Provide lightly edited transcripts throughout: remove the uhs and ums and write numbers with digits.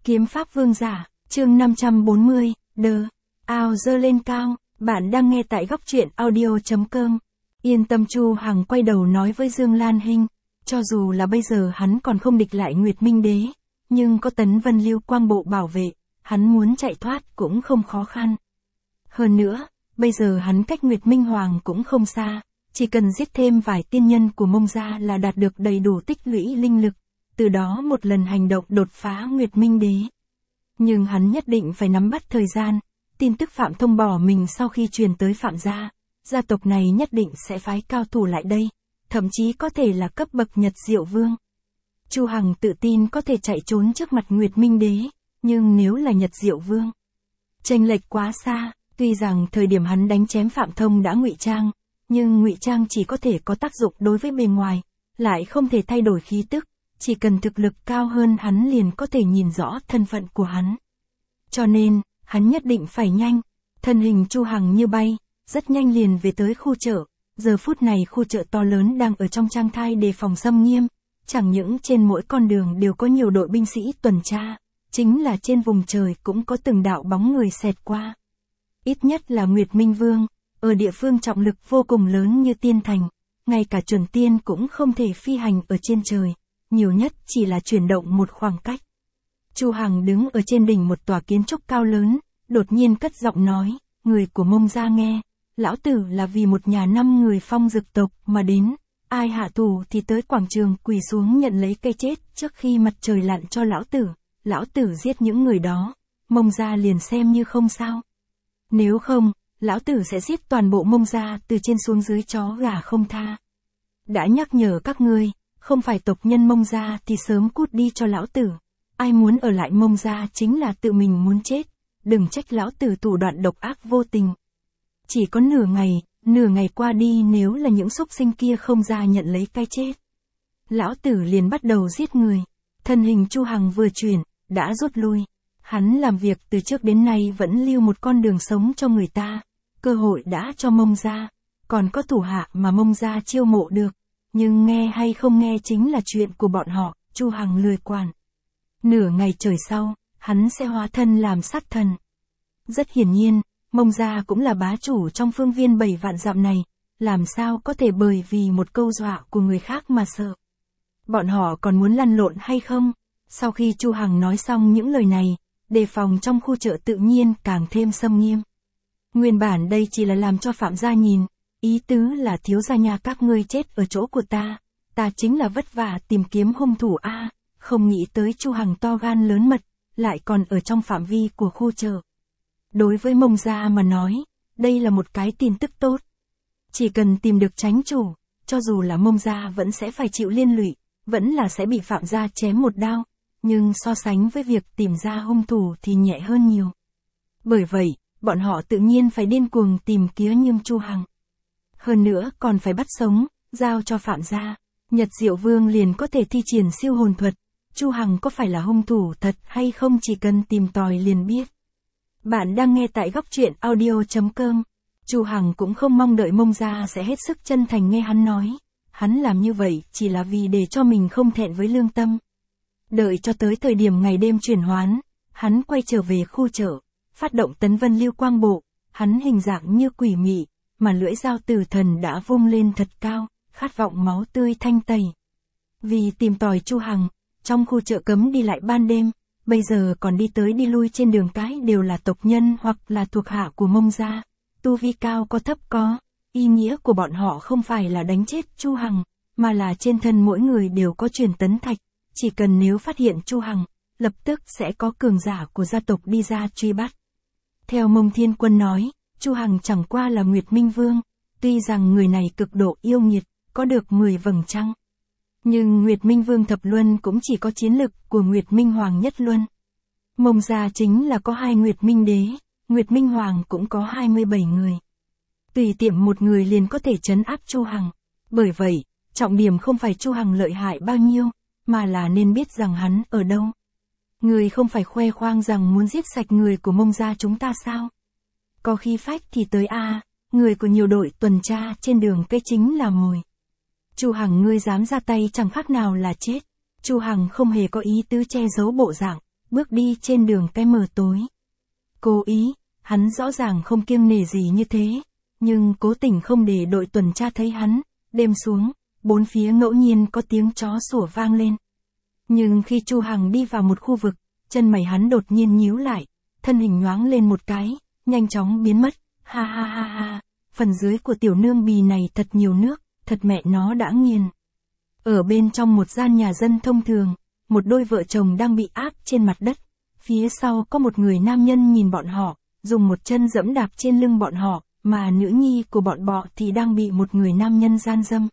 Kiếm pháp vương giả, chương 540, đờ, ao dơ lên cao, bạn đang nghe tại góc truyện audio.com. Yên tâm, Chu Hằng quay đầu nói với Dương Lan Hinh, cho dù là bây giờ hắn còn không địch lại Nguyệt Minh Đế, nhưng có Tấn Vân Lưu Quang Bộ bảo vệ, hắn muốn chạy thoát cũng không khó khăn. Hơn nữa, bây giờ hắn cách Nguyệt Minh Hoàng cũng không xa, chỉ cần giết thêm vài tiên nhân của Mông gia là đạt được đầy đủ tích lũy linh lực, từ đó một lần hành động đột phá Nguyệt Minh Đế. Nhưng hắn nhất định phải nắm bắt thời gian, tin tức Phạm Thông bỏ mình sau khi truyền tới Phạm gia, gia tộc này nhất định sẽ phái cao thủ lại đây, thậm chí có thể là cấp bậc Nhật Diệu Vương. Chu Hằng tự tin có thể chạy trốn trước mặt Nguyệt Minh Đế, nhưng nếu là Nhật Diệu Vương, chênh lệch quá xa. Tuy rằng thời điểm hắn đánh chém Phạm Thông đã ngụy trang, nhưng ngụy trang chỉ có thể có tác dụng đối với bề ngoài, lại không thể thay đổi khí tức, chỉ cần thực lực cao hơn hắn liền có thể nhìn rõ thân phận của hắn. Cho nên, hắn nhất định phải nhanh, thân hình Chu Hằng như bay, rất nhanh liền về tới khu chợ. Giờ phút này khu chợ to lớn đang ở trong trang thai đề phòng xâm nghiêm, chẳng những trên mỗi con đường đều có nhiều đội binh sĩ tuần tra, chính là trên vùng trời cũng có từng đạo bóng người xẹt qua. Ít nhất là Nguyệt Minh Vương, ở địa phương trọng lực vô cùng lớn như Tiên Thành, ngay cả chuẩn tiên cũng không thể phi hành ở trên trời, nhiều nhất chỉ là chuyển động một khoảng cách. Chu Hằng đứng ở trên đỉnh một tòa kiến trúc cao lớn, đột nhiên cất giọng nói, người của Mông gia nghe, lão tử là vì một nhà 5 người Phong Dực tộc mà đến, ai hạ thủ thì tới quảng trường quỳ xuống nhận lấy cây chết trước khi mặt trời lặn cho lão tử giết những người đó, Mông gia liền xem như không sao. Nếu không, lão tử sẽ giết toàn bộ Mông gia từ trên xuống dưới chó gà không tha. Đã nhắc nhở các ngươi, không phải tộc nhân Mông gia thì sớm cút đi cho lão tử. Ai muốn ở lại Mông gia chính là tự mình muốn chết, đừng trách lão tử thủ đoạn độc ác vô tình. Chỉ có nửa ngày qua đi, nếu là những súc sinh kia không ra nhận lấy cái chết, lão tử liền bắt đầu giết người. Thân hình Chu Hằng vừa chuyển, đã rút lui. Hắn làm việc từ trước đến nay vẫn lưu một con đường sống cho người ta, cơ hội đã cho Mông gia, còn có thủ hạ mà Mông gia chiêu mộ được, nhưng nghe hay không nghe chính là chuyện của bọn họ, Chu Hằng lười quản. Nửa ngày trời sau, hắn sẽ hóa thân làm sát thần. Rất hiển nhiên, Mông gia cũng là bá chủ trong phương viên 7 vạn dặm này, làm sao có thể bởi vì một câu dọa của người khác mà sợ. Bọn họ còn muốn lăn lộn hay không? Sau khi Chu Hằng nói xong những lời này, đề phòng trong khu chợ tự nhiên càng thêm xâm nghiêm. Nguyên bản đây chỉ là làm cho Phạm gia nhìn, ý tứ là thiếu gia nhà các ngươi chết ở chỗ của ta chính là vất vả tìm kiếm hung thủ a, không nghĩ tới Chu Hằng to gan lớn mật, lại còn ở trong phạm vi của khu chợ. Đối với Mông gia mà nói, đây là một cái tin tức tốt. Chỉ cần tìm được chánh chủ, cho dù là Mông gia vẫn sẽ phải chịu liên lụy, vẫn là sẽ bị Phạm gia chém một đao. Nhưng so sánh với việc tìm ra hung thủ thì nhẹ hơn nhiều. Bởi vậy, bọn họ tự nhiên phải điên cuồng tìm kiếm nhưng Chu Hằng. Hơn nữa còn phải bắt sống, giao cho Phạm gia. Nhật Diệu Vương liền có thể thi triển siêu hồn thuật. Chu Hằng có phải là hung thủ thật hay không chỉ cần tìm tòi liền biết. Bạn đang nghe tại góc truyện audio.com. Chu Hằng cũng không mong đợi Mông gia sẽ hết sức chân thành nghe hắn nói. Hắn làm như vậy chỉ là vì để cho mình không thẹn với lương tâm. Đợi cho tới thời điểm ngày đêm chuyển hoán, hắn quay trở về khu chợ, phát động Tấn Vân Lưu Quang Bộ, hắn hình dạng như quỷ mị, mà lưỡi dao tử thần đã vung lên thật cao, khát vọng máu tươi thanh tẩy. Vì tìm tòi Chu Hằng, trong khu chợ cấm đi lại ban đêm, bây giờ còn đi tới đi lui trên đường cái đều là tộc nhân hoặc là thuộc hạ của Mông gia, tu vi cao có thấp có, ý nghĩa của bọn họ không phải là đánh chết Chu Hằng, mà là trên thân mỗi người đều có truyền tấn thạch. Chỉ cần nếu phát hiện Chu Hằng, lập tức sẽ có cường giả của gia tộc đi ra truy bắt. Theo Mông Thiên Quân nói, Chu Hằng chẳng qua là Nguyệt Minh Vương, tuy rằng người này cực độ yêu nghiệt, có được 10 vầng trăng. Nhưng Nguyệt Minh Vương thập luân cũng chỉ có chiến lực của Nguyệt Minh Hoàng nhất luân. Mông gia chính là có 2 Nguyệt Minh Đế, Nguyệt Minh Hoàng cũng có 27 người. Tùy tiệm một người liền có thể trấn áp Chu Hằng. Bởi vậy, trọng điểm không phải Chu Hằng lợi hại bao nhiêu, mà là nên biết rằng hắn ở đâu. Người không phải khoe khoang rằng muốn giết sạch người của Mông gia chúng ta sao? Có khí phách thì tới a, người của nhiều đội tuần tra trên đường cây chính là mồi. Chu Hằng ngươi dám ra tay chẳng khác nào là chết. Chu Hằng không hề có ý tứ che giấu bộ dạng, bước đi trên đường cái mờ tối. Cố ý, hắn rõ ràng không kiêng nể gì như thế, nhưng cố tình không để đội tuần tra thấy hắn. Đêm xuống, bốn phía ngẫu nhiên có tiếng chó sủa vang lên. Nhưng khi Chu Hằng đi vào một khu vực, chân mày hắn đột nhiên nhíu lại, thân hình nhoáng lên một cái, nhanh chóng biến mất. Ha ha ha ha, phần dưới của tiểu nương bì này thật nhiều nước, thật mẹ nó đã nghiền. Ở bên trong một gian nhà dân thông thường, một đôi vợ chồng đang bị áp trên mặt đất. Phía sau có một người nam nhân nhìn bọn họ, dùng một chân giẫm đạp trên lưng bọn họ, mà nữ nhi của bọn bọ thì đang bị một người nam nhân gian dâm.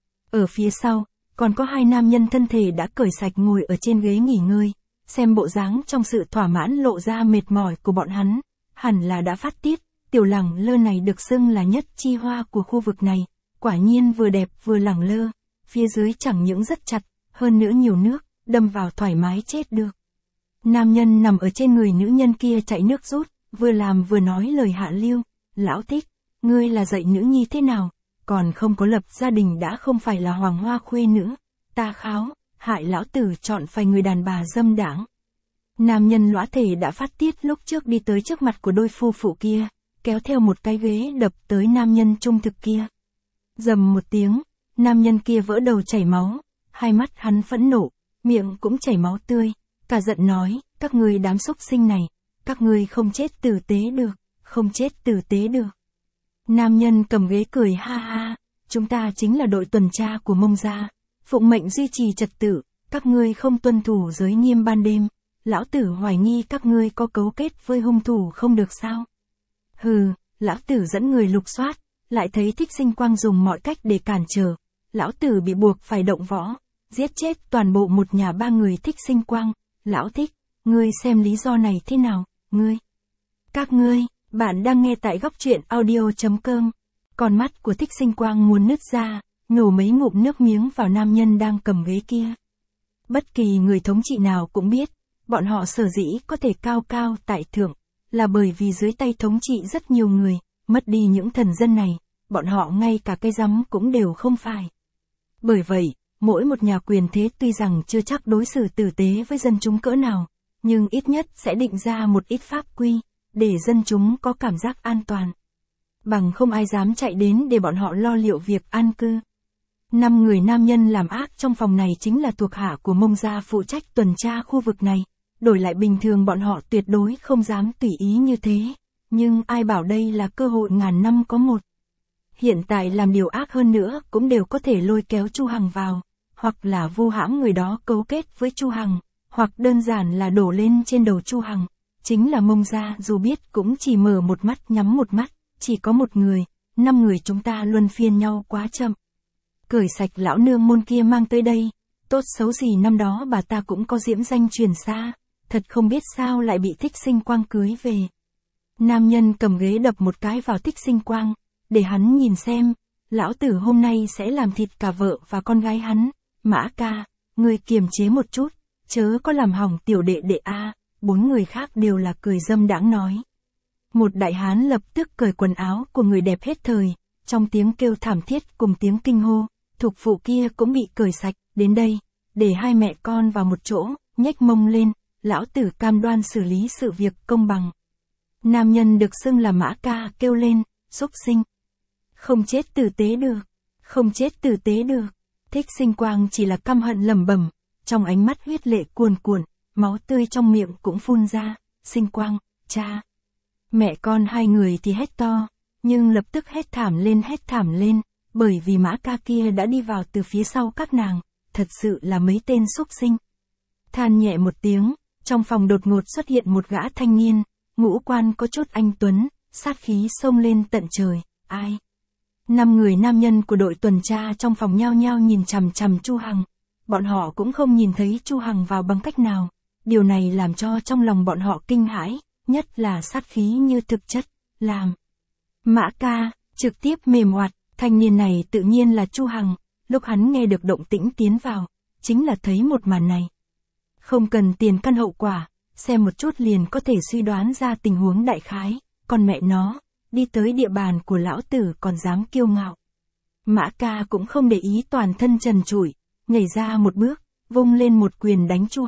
Ở phía sau, còn có hai nam nhân thân thể đã cởi sạch ngồi ở trên ghế nghỉ ngơi, xem bộ dáng trong sự thỏa mãn lộ ra mệt mỏi của bọn hắn, hẳn là đã phát tiết. Tiểu lẳng lơ này được xưng là nhất chi hoa của khu vực này, quả nhiên vừa đẹp vừa lẳng lơ, phía dưới chẳng những rất chặt, hơn nữa nhiều nước, đâm vào thoải mái chết được. Nam nhân nằm ở trên người nữ nhân kia chạy nước rút, vừa làm vừa nói lời hạ lưu. Lão Thích, ngươi là dạy nữ nhi thế nào, còn không có lập gia đình đã không phải là hoàng hoa khuê nữ, ta kháo, hại lão tử chọn phải người đàn bà dâm đãng. Nam nhân lõa thể đã phát tiết lúc trước đi tới trước mặt của đôi phu phụ kia, kéo theo một cái ghế đập tới nam nhân trung thực kia. Rầm một tiếng, nam nhân kia vỡ đầu chảy máu, hai mắt hắn phẫn nộ, miệng cũng chảy máu tươi, cả giận nói, các ngươi đám súc sinh này, các ngươi không chết tử tế được, không chết tử tế được. Nam nhân cầm ghế cười ha ha, chúng ta chính là đội tuần tra của Mông gia, phụng mệnh duy trì trật tự, các ngươi không tuân thủ giới nghiêm ban đêm, lão tử hoài nghi các ngươi có cấu kết với hung thủ không được sao? Hừ, lão tử dẫn người lục soát, lại thấy Thích Sinh Quang dùng mọi cách để cản trở, lão tử bị buộc phải động võ, giết chết toàn bộ một nhà ba người Thích Sinh Quang. Lão Thích, ngươi xem lý do này thế nào, ngươi? Các ngươi, bạn đang nghe tại góc truyện audio.com. Con mắt của Thích Sinh Quang muốn nứt ra, nhổ mấy ngụm nước miếng vào nam nhân đang cầm ghế kia. Bất kỳ người thống trị nào cũng biết, bọn họ sở dĩ có thể cao cao tại thượng, là bởi vì dưới tay thống trị rất nhiều người, mất đi những thần dân này, bọn họ ngay cả cái rắm cũng đều không phải. Bởi vậy, mỗi một nhà quyền thế tuy rằng chưa chắc đối xử tử tế với dân chúng cỡ nào, nhưng ít nhất sẽ định ra một ít pháp quy, để dân chúng có cảm giác an toàn. Bằng không ai dám chạy đến để bọn họ lo liệu việc an cư. 5 người nam nhân làm ác trong phòng này chính là thuộc hạ của Mông gia phụ trách tuần tra khu vực này. Đổi lại bình thường bọn họ tuyệt đối không dám tùy ý như thế, nhưng ai bảo đây là cơ hội ngàn năm có một. Hiện tại làm điều ác hơn nữa cũng đều có thể lôi kéo Chu Hằng vào, hoặc là vu hãm người đó cấu kết với Chu Hằng, hoặc đơn giản là đổ lên trên đầu Chu Hằng. Chính là Mông gia dù biết cũng chỉ mở một mắt nhắm một mắt, chỉ có một người, 5 người chúng ta luân phiên nhau quá chậm. Cởi sạch lão nương môn kia mang tới đây, tốt xấu gì năm đó bà ta cũng có diễm danh truyền xa, thật không biết sao lại bị Thích Sinh Quang cưới về. Nam nhân cầm ghế đập một cái vào Thích Sinh Quang, để hắn nhìn xem, lão tử hôm nay sẽ làm thịt cả vợ và con gái hắn. Mã ca, ngươi kiềm chế một chút, chớ có làm hỏng tiểu đệ đệ a. 4 người khác đều là cười dâm đãng nói. Một đại hán lập tức cởi quần áo của người đẹp hết thời, trong tiếng kêu thảm thiết cùng tiếng kinh hô, thục phụ kia cũng bị cởi sạch. Đến đây, để hai mẹ con vào một chỗ, nhếch mông lên, lão tử cam đoan xử lý sự việc công bằng. Nam nhân được xưng là Mã ca kêu lên, xúc sinh. Không chết tử tế được, không chết tử tế được. Thích Sinh Quang chỉ là căm hận lẩm bẩm, trong ánh mắt huyết lệ cuồn cuộn, máu tươi trong miệng cũng phun ra. Sinh Quang, cha. Mẹ con hai người thì hét to, nhưng lập tức hét thảm lên, bởi vì Mã ca kia đã đi vào từ phía sau các nàng, thật sự là mấy tên xúc sinh. Than nhẹ một tiếng, trong phòng đột ngột xuất hiện một gã thanh niên, ngũ quan có chút anh tuấn, sát khí xông lên tận trời. Ai? 5 người nam nhân của đội tuần tra trong phòng nhao nhao nhìn chằm chằm Chu Hằng. Bọn họ cũng không nhìn thấy Chu Hằng vào bằng cách nào. Điều này làm cho trong lòng bọn họ kinh hãi, nhất là sát khí như thực chất, làm. Mã ca, trực tiếp mềm oặt, thanh niên này tự nhiên là Chu Hằng, lúc hắn nghe được động tĩnh tiến vào, chính là thấy một màn này. Không cần tiền căn hậu quả, xem một chút liền có thể suy đoán ra tình huống đại khái, còn mẹ nó, đi tới địa bàn của lão tử còn dám kiêu ngạo. Mã ca cũng không để ý toàn thân trần trụi, nhảy ra một bước, vung lên một quyền đánh Chu Hằng,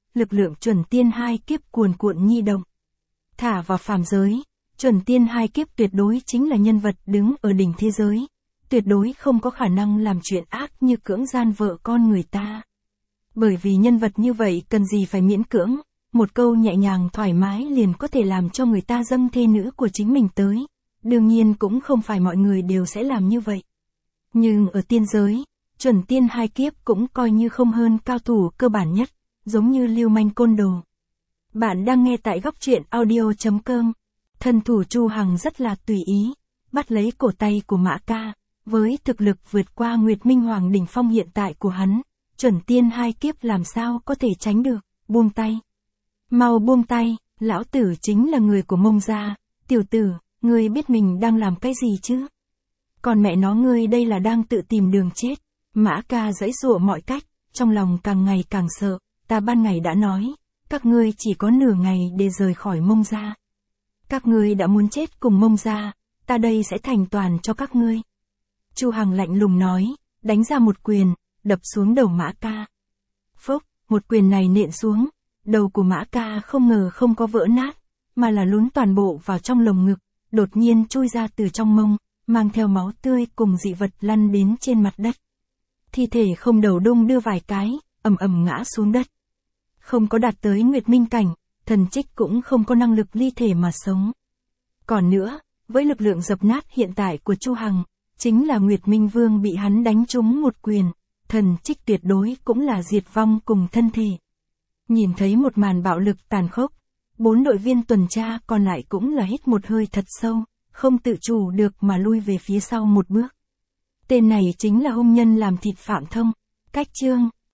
lực lượng chuẩn tiên hai kiếp cuồn cuộn nhi động. Thả vào phàm giới, chuẩn tiên hai kiếp tuyệt đối chính là nhân vật đứng ở đỉnh thế giới, tuyệt đối không có khả năng làm chuyện ác như cưỡng gian vợ con người ta. Bởi vì nhân vật như vậy cần gì phải miễn cưỡng, một câu nhẹ nhàng thoải mái liền có thể làm cho người ta dâng thê nữ của chính mình tới. Đương nhiên cũng không phải mọi người đều sẽ làm như vậy. Nhưng ở tiên giới, chuẩn tiên hai kiếp cũng coi như không hơn cao thủ cơ bản nhất, giống như lưu manh côn đồ. Bạn đang nghe tại góc truyện audio.com. Thân thủ Chu Hằng rất là tùy ý, bắt lấy cổ tay của Mã Ca, với thực lực vượt qua Nguyệt Minh Hoàng đỉnh phong hiện tại của hắn, chuẩn tiên hai kiếp làm sao có thể tránh được, buông tay. Mau buông tay, lão tử chính là người của Mông gia, tiểu tử, ngươi biết mình đang làm cái gì chứ? Còn mẹ nó ngươi đây là đang tự tìm đường chết. Mã Ca giãy giụa mọi cách, trong lòng càng ngày càng sợ, ta ban ngày đã nói, các ngươi chỉ có nửa ngày để rời khỏi Mông gia. Các ngươi đã muốn chết cùng Mông gia, ta đây sẽ thành toàn cho các ngươi. Chu Hằng lạnh lùng nói, đánh ra một quyền, đập xuống đầu Mã Ca. Phốc, một quyền này nện xuống, đầu của Mã Ca không ngờ không có vỡ nát, mà là lún toàn bộ vào trong lồng ngực, đột nhiên chui ra từ trong mông, mang theo máu tươi cùng dị vật lăn đến trên mặt đất. Thi thể không đầu đung đưa vài cái, ầm ầm ngã xuống đất. Không có đạt tới Nguyệt Minh cảnh, thần trích cũng không có năng lực ly thể mà sống. Còn nữa, với lực lượng dập nát hiện tại của Chu Hằng, chính là Nguyệt Minh Vương bị hắn đánh trúng một quyền, thần trích tuyệt đối cũng là diệt vong cùng thân thể. Nhìn thấy một màn bạo lực tàn khốc, 4 đội viên tuần tra còn lại cũng là hít một hơi thật sâu, không tự chủ được mà lui về phía sau một bước. Tên này chính là hung nhân làm thịt Phạm Thông. Cách chương